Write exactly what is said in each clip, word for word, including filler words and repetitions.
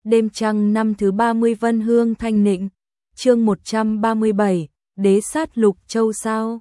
Đêm trăng năm thứ ba mươi Vân Hương Thanh Nịnh, chương một trăm ba mươi bảy, Đế sát Lục Châu sao?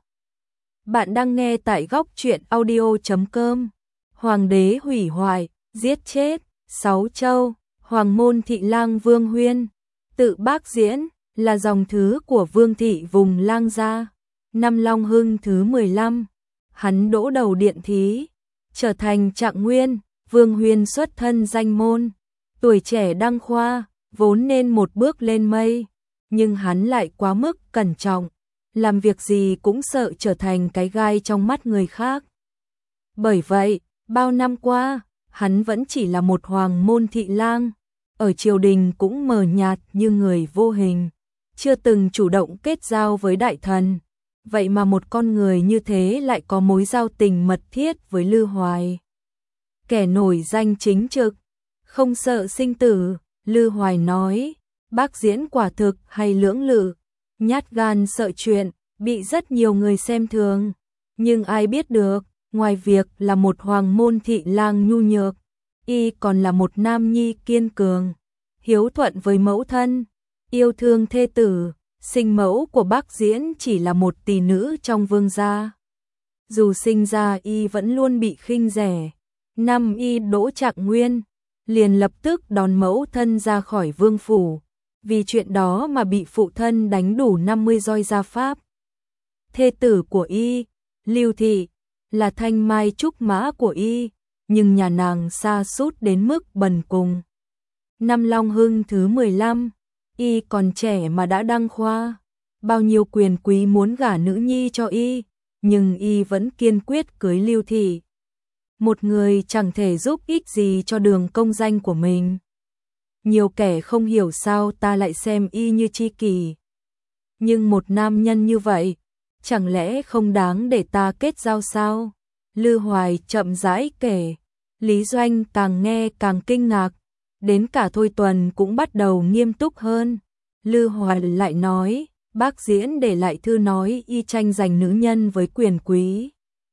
Bạn đang nghe tại góc truyện audio chấm com. Hoàng đế hủy hoại, giết chết, sáu châu, Hoàng môn thị lang Vương Huyên, tự Bác Diễn, là dòng thứ của Vương thị vùng Lang gia. Năm Long Hưng thứ mười lăm, hắn đỗ đầu điện thí, trở thành trạng nguyên. Vương Huyên xuất thân danh môn, tuổi trẻ đăng khoa, vốn nên một bước lên mây, nhưng hắn lại quá mức cẩn trọng, làm việc gì cũng sợ trở thành cái gai trong mắt người khác. Bởi vậy, bao năm qua, hắn vẫn chỉ là một hoàng môn thị lang, ở triều đình cũng mờ nhạt như người vô hình, chưa từng chủ động kết giao với đại thần. Vậy mà một con người như thế lại có mối giao tình mật thiết với Lư Hoài. Kẻ nổi danh chính trực, không sợ sinh tử, Lư Hoài nói, Bác Diễn quả thực hay lưỡng lự, nhát gan sợ chuyện, bị rất nhiều người xem thường. Nhưng ai biết được, ngoài việc là một hoàng môn thị lang nhu nhược, y còn là một nam nhi kiên cường, hiếu thuận với mẫu thân, yêu thương thê tử. Sinh mẫu của Bác Diễn chỉ là một tỷ nữ trong vương gia. Dù sinh ra y vẫn luôn bị khinh rẻ. Năm y đỗ trạng nguyên, liền lập tức đón mẫu thân ra khỏi vương phủ, vì chuyện đó mà bị phụ thân đánh đủ năm mươi roi gia pháp. Thê tử của y, Lưu Thị, là thanh mai trúc mã của y, nhưng nhà nàng sa sút đến mức bần cùng. Năm Long Hưng thứ mười lăm, y còn trẻ mà đã đăng khoa, bao nhiêu quyền quý muốn gả nữ nhi cho y, nhưng y vẫn kiên quyết cưới Lưu Thị. Một người chẳng thể giúp ích gì cho đường công danh của mình. Nhiều kẻ không hiểu sao ta lại xem y như tri kỷ. Nhưng một nam nhân như vậy, chẳng lẽ không đáng để ta kết giao sao? Lư Hoài chậm rãi kể, Lý Doanh càng nghe càng kinh ngạc, đến cả Thôi Tuần cũng bắt đầu nghiêm túc hơn. Lư Hoài lại nói, Bác Diễn để lại thư nói y tranh giành nữ nhân với quyền quý.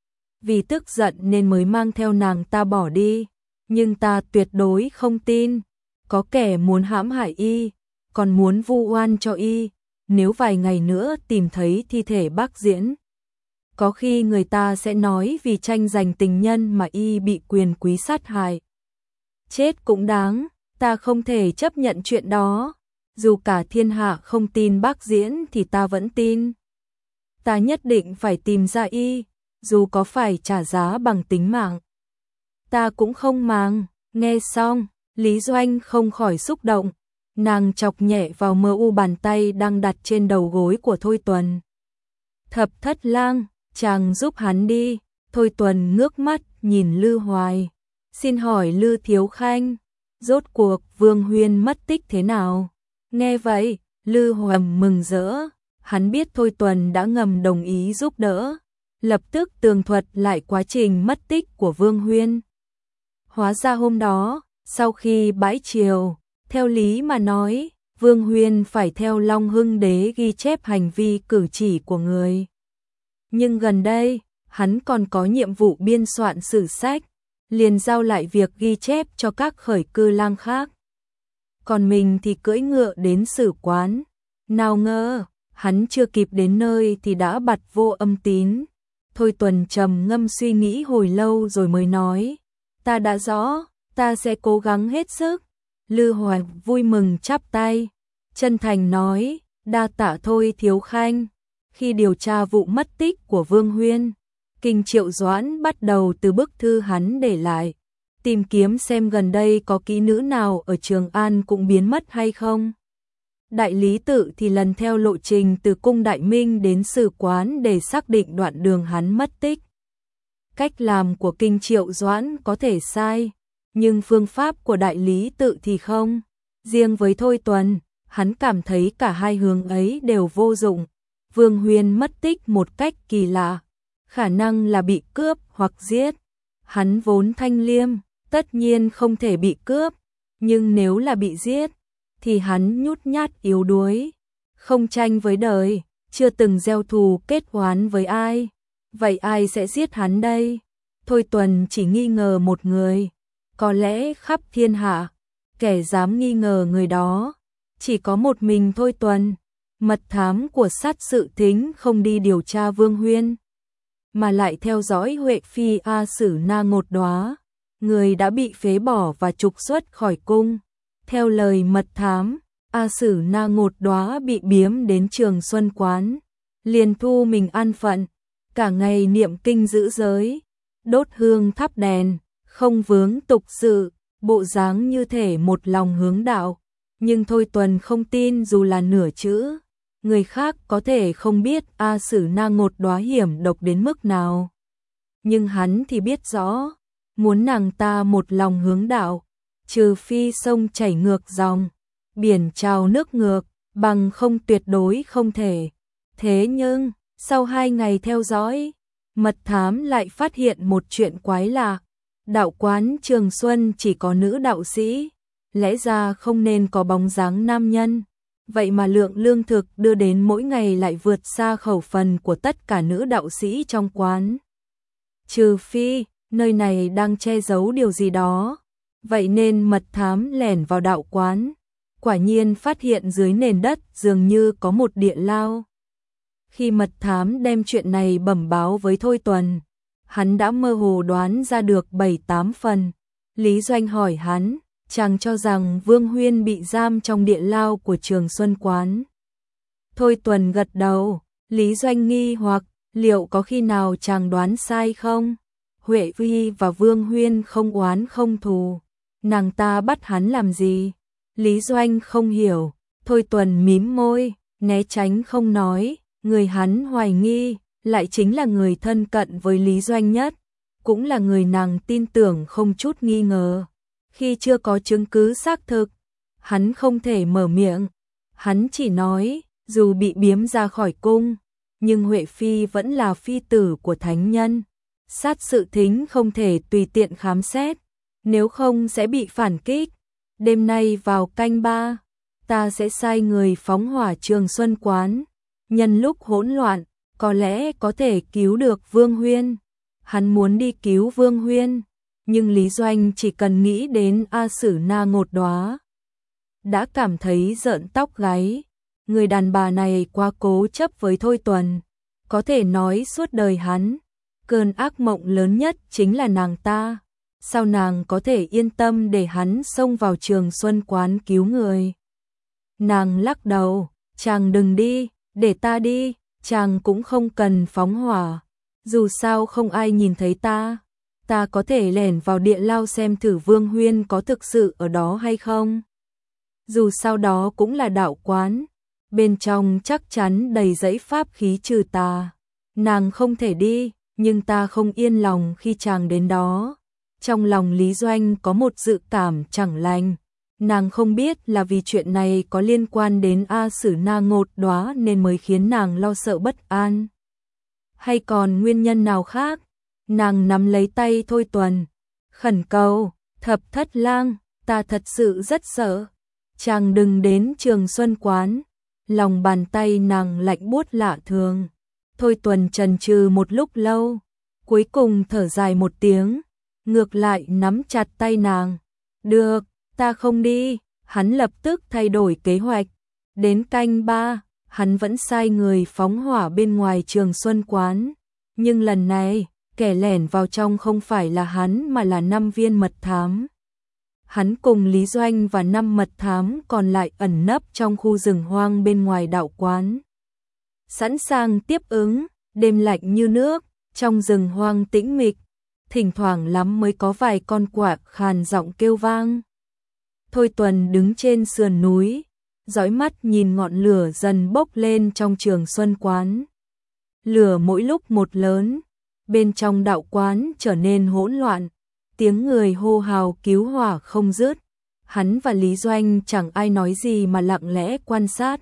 Vì tức giận nên mới mang theo nàng ta bỏ đi, nhưng ta tuyệt đối không tin. Có kẻ muốn hãm hại y, còn muốn vu oan cho y. Nếu vài ngày nữa tìm thấy thi thể Bác Diễn, có khi người ta sẽ nói vì tranh giành tình nhân mà y bị quyền quý sát hại. Chết cũng đáng, ta không thể chấp nhận chuyện đó. Dù cả thiên hạ không tin Bác Diễn thì ta vẫn tin. Ta nhất định phải tìm ra y, dù có phải trả giá bằng tính mạng. Ta cũng không màng. Nghe xong, Lý Doanh không khỏi xúc động. Nàng chọc nhẹ vào mờ u bàn tay đang đặt trên đầu gối của Thôi Tuần. Thập Thất Lang, chàng giúp hắn đi. Thôi Tuần ngước mắt nhìn Lư Hoài. Xin hỏi Lư Thiếu Khanh, rốt cuộc Vương Huyên mất tích thế nào? Nghe vậy, Lư Hoài mừng rỡ. Hắn biết Thôi Tuần đã ngầm đồng ý giúp đỡ, lập tức tường thuật lại quá trình mất tích của Vương Huyên. Hóa ra hôm đó, sau khi bãi triều, theo lý mà nói, Vương Huyên phải theo Long Hưng Đế ghi chép hành vi cử chỉ của người. Nhưng gần đây, hắn còn có nhiệm vụ biên soạn sử sách, liền giao lại việc ghi chép cho các khởi cư lang khác. Còn mình thì cưỡi ngựa đến sử quán. Nào ngờ, hắn chưa kịp đến nơi thì đã bặt vô âm tín. Thôi Tuần trầm ngâm suy nghĩ hồi lâu rồi mới nói, ta đã rõ, ta sẽ cố gắng hết sức. Lư Hoài vui mừng chắp tay, chân thành nói, đa tạ Thôi Thiếu Khanh. Khi điều tra vụ mất tích của Vương Huyên, Kinh Triệu Doãn bắt đầu từ bức thư hắn để lại, tìm kiếm xem gần đây có kỹ nữ nào ở Trường An cũng biến mất hay không. Đại lý tự thì lần theo lộ trình từ cung Đại Minh đến sử quán để xác định đoạn đường hắn mất tích. Cách làm của Kinh Triệu Doãn có thể sai, nhưng phương pháp của đại lý tự thì không. Riêng với Thôi Tuần, hắn cảm thấy cả hai hướng ấy đều vô dụng. Vương Huyên mất tích một cách kỳ lạ, khả năng là bị cướp hoặc giết. Hắn vốn thanh liêm, tất nhiên không thể bị cướp, nhưng nếu là bị giết, thì hắn nhút nhát yếu đuối, không tranh với đời, chưa từng gieo thù kết oán với ai. Vậy ai sẽ giết hắn đây? Thôi Tuần chỉ nghi ngờ một người, có lẽ khắp thiên hạ, kẻ dám nghi ngờ người đó, chỉ có một mình Thôi Tuần. Mật thám của sát sự thính không đi điều tra Vương Huyên, mà lại theo dõi Huệ Phi A Sử Na Ngột Đóa, người đã bị phế bỏ và trục xuất khỏi cung. Theo lời mật thám, A Sử Na Ngột Đóa bị biếm đến Trường Xuân Quán, liền thu mình an phận, cả ngày niệm kinh giữ giới, đốt hương thắp đèn, không vướng tục sự, bộ dáng như thể một lòng hướng đạo. Nhưng Thôi Tuần không tin dù là nửa chữ. Người khác có thể không biết A Sử Na Ngột Đóa hiểm độc đến mức nào, nhưng hắn thì biết rõ, muốn nàng ta một lòng hướng đạo, trừ phi sông chảy ngược dòng, biển trào nước ngược, bằng không tuyệt đối không thể. Thế nhưng, sau hai ngày theo dõi, mật thám lại phát hiện một chuyện quái lạ. Đạo quán Trường Xuân chỉ có nữ đạo sĩ, lẽ ra không nên có bóng dáng nam nhân. Vậy mà lượng lương thực đưa đến mỗi ngày lại vượt xa khẩu phần của tất cả nữ đạo sĩ trong quán. Trừ phi, nơi này đang che giấu điều gì đó. Vậy nên mật thám lẻn vào đạo quán, quả nhiên phát hiện dưới nền đất dường như có một địa lao. Khi mật thám đem chuyện này bẩm báo với Thôi Tuần, hắn đã mơ hồ đoán ra được bảy tám phần. Lý Doanh hỏi hắn, chàng cho rằng Vương Huyên bị giam trong địa lao của Trường Xuân Quán. Thôi Tuần gật đầu. Lý Doanh nghi hoặc, liệu có khi nào chàng đoán sai không? Huệ Phi và Vương Huyên không oán không thù, nàng ta bắt hắn làm gì? Lý Doanh không hiểu. Thôi Tuần mím môi, né tránh không nói. Người hắn hoài nghi lại chính là người thân cận với Lý Doanh nhất, cũng là người nàng tin tưởng không chút nghi ngờ. Khi chưa có chứng cứ xác thực, hắn không thể mở miệng. Hắn chỉ nói, dù bị biếm ra khỏi cung, nhưng Huệ Phi vẫn là phi tử của thánh nhân. Sát sự thính không thể tùy tiện khám xét, nếu không sẽ bị phản kích. Đêm nay vào canh ba, ta sẽ sai người phóng hỏa Trường Xuân Quán. Nhân lúc hỗn loạn, có lẽ có thể cứu được Vương Huyên. Hắn muốn đi cứu Vương Huyên, nhưng Lý Doanh chỉ cần nghĩ đến A Sử Na Ngột Đóa đã cảm thấy rợn tóc gáy. Người đàn bà này quá cố chấp với Thôi Tuần, có thể nói suốt đời hắn, cơn ác mộng lớn nhất chính là nàng ta. Sao nàng có thể yên tâm để hắn xông vào Trường Xuân Quán cứu người? Nàng lắc đầu, chàng đừng đi, để ta đi, chàng cũng không cần phóng hỏa. Dù sao không ai nhìn thấy ta, ta có thể lẻn vào địa lao xem thử Vương Huyên có thực sự ở đó hay không. Dù sao đó cũng là đạo quán, bên trong chắc chắn đầy dẫy pháp khí trừ tà. Nàng không thể đi, nhưng ta không yên lòng khi chàng đến đó. Trong lòng Lý Doanh có một dự cảm chẳng lành. Nàng không biết là vì chuyện này có liên quan đến A Sử Na Ngột Đóa nên mới khiến nàng lo sợ bất an, hay còn nguyên nhân nào khác. Nàng nắm lấy tay Thôi Tuần, khẩn cầu, Thập Thất Lang, ta thật sự rất sợ, chàng đừng đến Trường Xuân Quán. Lòng bàn tay nàng lạnh buốt lạ thường. Thôi Tuần chần chừ một lúc lâu, cuối cùng thở dài một tiếng, ngược lại nắm chặt tay nàng. Được, ta không đi. Hắn lập tức thay đổi kế hoạch. Đến canh ba, hắn vẫn sai người phóng hỏa bên ngoài Trường Xuân Quán. Nhưng lần này, kẻ lẻn vào trong không phải là hắn mà là năm viên mật thám. Hắn cùng Lý Doanh và năm mật thám còn lại ẩn nấp trong khu rừng hoang bên ngoài đạo quán, sẵn sàng tiếp ứng. Đêm lạnh như nước, trong rừng hoang tĩnh mịch, thỉnh thoảng lắm mới có vài con quạ khàn giọng kêu vang. Thôi Tuần đứng trên sườn núi, dõi mắt nhìn ngọn lửa dần bốc lên trong Trường Xuân Quán. Lửa mỗi lúc một lớn, bên trong đạo quán trở nên hỗn loạn, tiếng người hô hào cứu hỏa không dứt. Hắn và Lý Doanh chẳng ai nói gì mà lặng lẽ quan sát.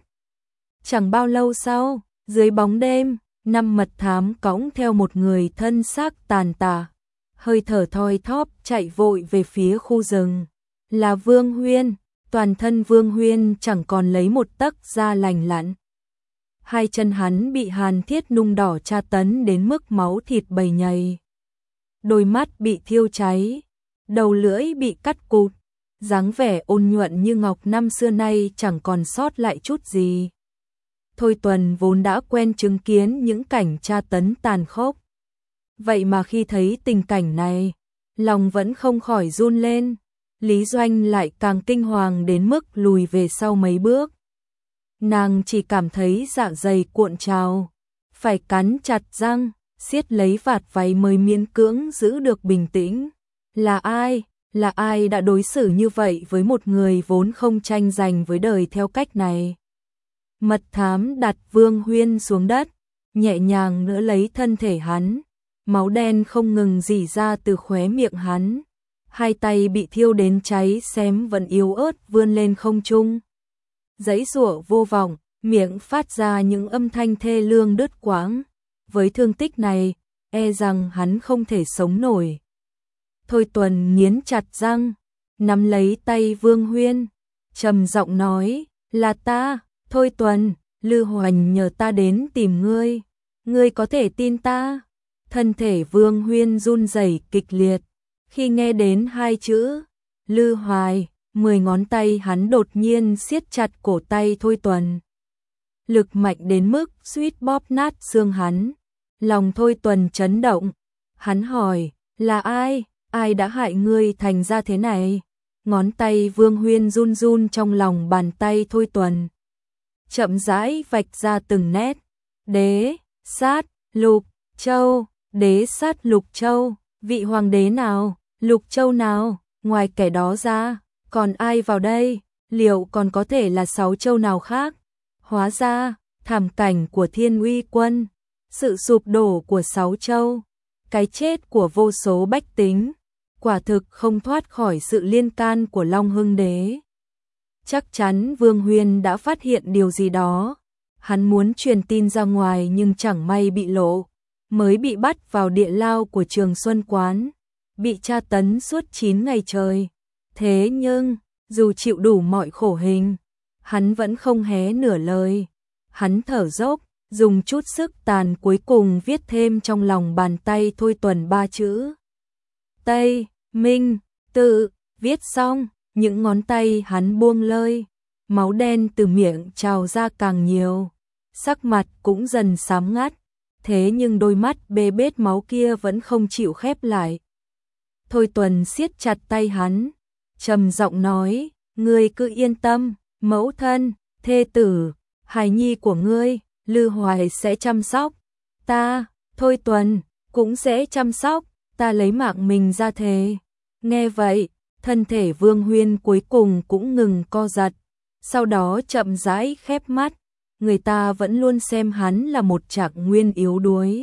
Chẳng bao lâu sau, dưới bóng đêm, năm mật thám cõng theo một người thân xác tàn tạ, hơi thở thoi thóp chạy vội về phía khu rừng. Là Vương Huyên, toàn thân Vương Huyên chẳng còn lấy một tấc da lành lặn. Hai chân hắn bị hàn thiết nung đỏ tra tấn đến mức máu thịt bầy nhầy. Đôi mắt bị thiêu cháy, đầu lưỡi bị cắt cụt, dáng vẻ ôn nhuận như ngọc năm xưa nay chẳng còn sót lại chút gì. Thôi Tuần vốn đã quen chứng kiến những cảnh tra tấn tàn khốc. Vậy mà khi thấy tình cảnh này, lòng vẫn không khỏi run lên. Lý Doanh lại càng kinh hoàng đến mức lùi về sau mấy bước. Nàng chỉ cảm thấy dạ dày cuộn trào, phải cắn chặt răng, siết lấy vạt váy mới miễn cưỡng giữ được bình tĩnh. Là ai, là ai đã đối xử như vậy với một người vốn không tranh giành với đời theo cách này? Mật thám đặt Vương Huyên xuống đất, nhẹ nhàng đỡ lấy thân thể hắn, máu đen không ngừng rỉ ra từ khóe miệng hắn. Hai tay bị thiêu đến cháy xém vẫn yếu ớt vươn lên không trung. Giãy giụa vô vọng, miệng phát ra những âm thanh thê lương đứt quãng. Với thương tích này, e rằng hắn không thể sống nổi. Thôi Tuần nghiến chặt răng, nắm lấy tay Vương Huyên, trầm giọng nói, là ta, Thôi Tuần, Lư Hoành nhờ ta đến tìm ngươi, ngươi có thể tin ta. Thân thể Vương Huyên run rẩy kịch liệt, khi nghe đến hai chữ, Lư Hoài, mười ngón tay hắn đột nhiên siết chặt cổ tay Thôi Tuần. Lực mạnh đến mức suýt bóp nát xương hắn, lòng Thôi Tuần chấn động, hắn hỏi, là ai, ai đã hại ngươi thành ra thế này? Ngón tay Vương Huyên run run trong lòng bàn tay Thôi Tuần. Chậm rãi vạch ra từng nét, đế, sát, Lục, Châu, đế sát Lục Châu, vị hoàng đế nào, Lục Châu nào, ngoài kẻ đó ra, còn ai vào đây, liệu còn có thể là sáu châu nào khác? Hóa ra, thảm cảnh của Thiên Uy quân, sự sụp đổ của sáu châu, cái chết của vô số bách tính, quả thực không thoát khỏi sự liên can của Long Hưng đế. Chắc chắn Vương Huyên đã phát hiện điều gì đó, hắn muốn truyền tin ra ngoài nhưng chẳng may bị lộ, mới bị bắt vào địa lao của Trường Xuân Quán, bị tra tấn suốt chín ngày trời. Thế nhưng, dù chịu đủ mọi khổ hình, hắn vẫn không hé nửa lời. Hắn thở dốc, dùng chút sức tàn cuối cùng viết thêm trong lòng bàn tay Thôi Tuần ba chữ. Tây, Minh, Tự, viết xong, những ngón tay hắn buông lơi, máu đen từ miệng trào ra càng nhiều, sắc mặt cũng dần xám ngắt, thế nhưng đôi mắt bê bết máu kia vẫn không chịu khép lại. Thôi Tuần siết chặt tay hắn, trầm giọng nói, ngươi cứ yên tâm, mẫu thân, thê tử, hài nhi của ngươi, Lư Hoài sẽ chăm sóc, ta, Thôi Tuần, cũng sẽ chăm sóc, ta lấy mạng mình ra thề. Nghe vậy, thân thể Vương Huyên cuối cùng cũng ngừng co giật, sau đó chậm rãi khép mắt, người ta vẫn luôn xem hắn là một trạng nguyên yếu đuối,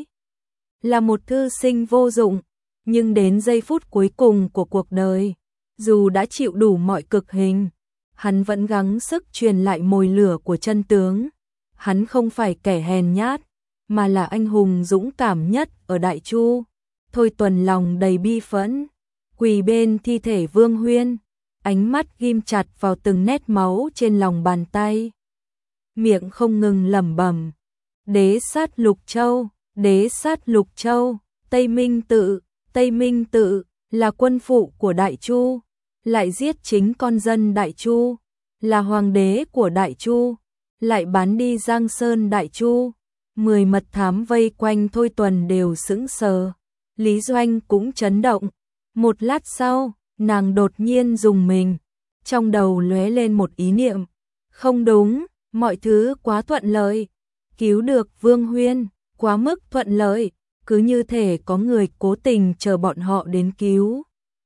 là một thư sinh vô dụng, nhưng đến giây phút cuối cùng của cuộc đời, dù đã chịu đủ mọi cực hình, hắn vẫn gắng sức truyền lại mồi lửa của chân tướng. Hắn không phải kẻ hèn nhát, mà là anh hùng dũng cảm nhất ở Đại Chu. Thôi Tuần lòng đầy bi phẫn, quỳ bên thi thể Vương Huyên, ánh mắt ghim chặt vào từng nét máu trên lòng bàn tay. Miệng không ngừng lẩm bẩm, đế sát Lục Châu, đế sát Lục Châu, Tây Minh Tự, Tây Minh Tự, là quân phụ của Đại Chu, lại giết chính con dân Đại Chu, là hoàng đế của Đại Chu, lại bán đi Giang Sơn Đại Chu. Mười mật thám vây quanh Thôi Tuần đều sững sờ, Lý Doanh cũng chấn động. Một lát sau, nàng đột nhiên rùng mình, trong đầu lóe lên một ý niệm, không đúng, mọi thứ quá thuận lợi, cứu được Vương Huyên, quá mức thuận lợi, cứ như thể có người cố tình chờ bọn họ đến cứu.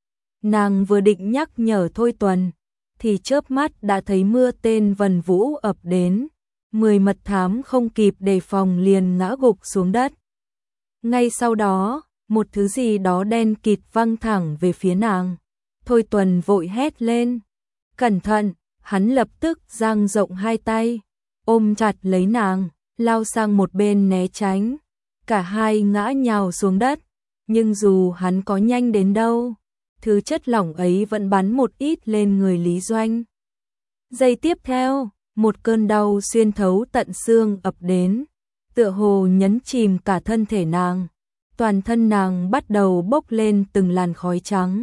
Nàng vừa định nhắc nhở Thôi Tuần, thì chớp mắt đã thấy mưa tên vần vũ ập đến, mười mật thám không kịp đề phòng liền ngã gục xuống đất. Ngay sau đó, một thứ gì đó đen kịt văng thẳng về phía nàng. Thôi Tuần vội hét lên, cẩn thận, hắn lập tức dang rộng hai tay, ôm chặt lấy nàng, lao sang một bên né tránh. Cả hai ngã nhào xuống đất, nhưng dù hắn có nhanh đến đâu, thứ chất lỏng ấy vẫn bắn một ít lên người Lý Doanh. Giây tiếp theo, một cơn đau xuyên thấu tận xương ập đến, tựa hồ nhấn chìm cả thân thể nàng. Toàn thân nàng bắt đầu bốc lên từng làn khói trắng,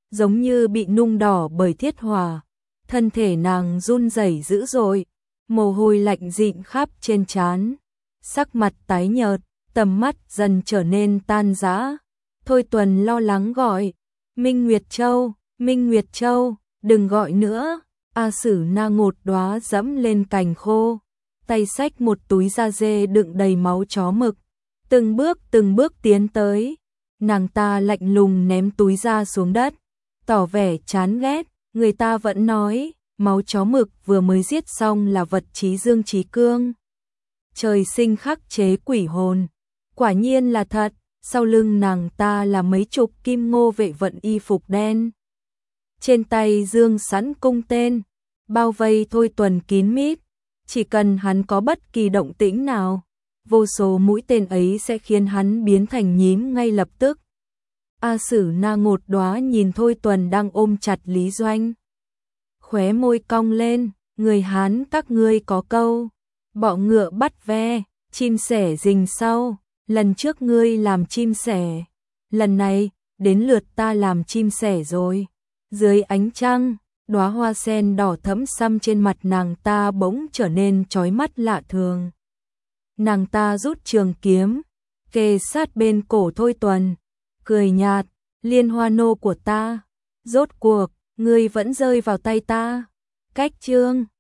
giống như bị nung đỏ bởi thiết hỏa. Thân thể nàng run rẩy dữ dội, mồ hôi lạnh dịn khắp trên trán, sắc mặt tái nhợt, tầm mắt dần trở nên tan rã. Thôi Tuần lo lắng gọi, Minh Nguyệt Châu, Minh Nguyệt Châu, đừng gọi nữa. A Sử Na ngột đóa dẫm lên cành khô, tay xách một túi da dê đựng đầy máu chó mực, từng bước từng bước tiến tới. Nàng ta lạnh lùng ném túi da xuống đất, tỏ vẻ chán ghét. Người ta vẫn nói, máu chó mực vừa mới giết xong là vật trí dương trí cương, trời sinh khắc chế quỷ hồn. Quả nhiên là thật, sau lưng nàng ta là mấy chục kim ngô vệ vận y phục đen, trên tay dương sẵn cung tên, bao vây Thôi Tuần kín mít. Chỉ cần hắn có bất kỳ động tĩnh nào, vô số mũi tên ấy sẽ khiến hắn biến thành nhím ngay lập tức. A Sử Na ngột đóa nhìn Thôi Tuần đang ôm chặt Lý Doanh, khóe môi cong lên. Người Hán các ngươi có câu, bọ ngựa bắt ve, chim sẻ rình sau. Lần trước ngươi làm chim sẻ, lần này đến lượt ta làm chim sẻ rồi. Dưới ánh trăng, đóa hoa sen đỏ thẫm xăm trên mặt nàng ta bỗng trở nên chói mắt lạ thường. Nàng ta rút trường kiếm, kề sát bên cổ Thôi Tuần, cười nhạt, Liên Hoa nô của ta, rốt cuộc ngươi vẫn rơi vào tay ta. Cách chương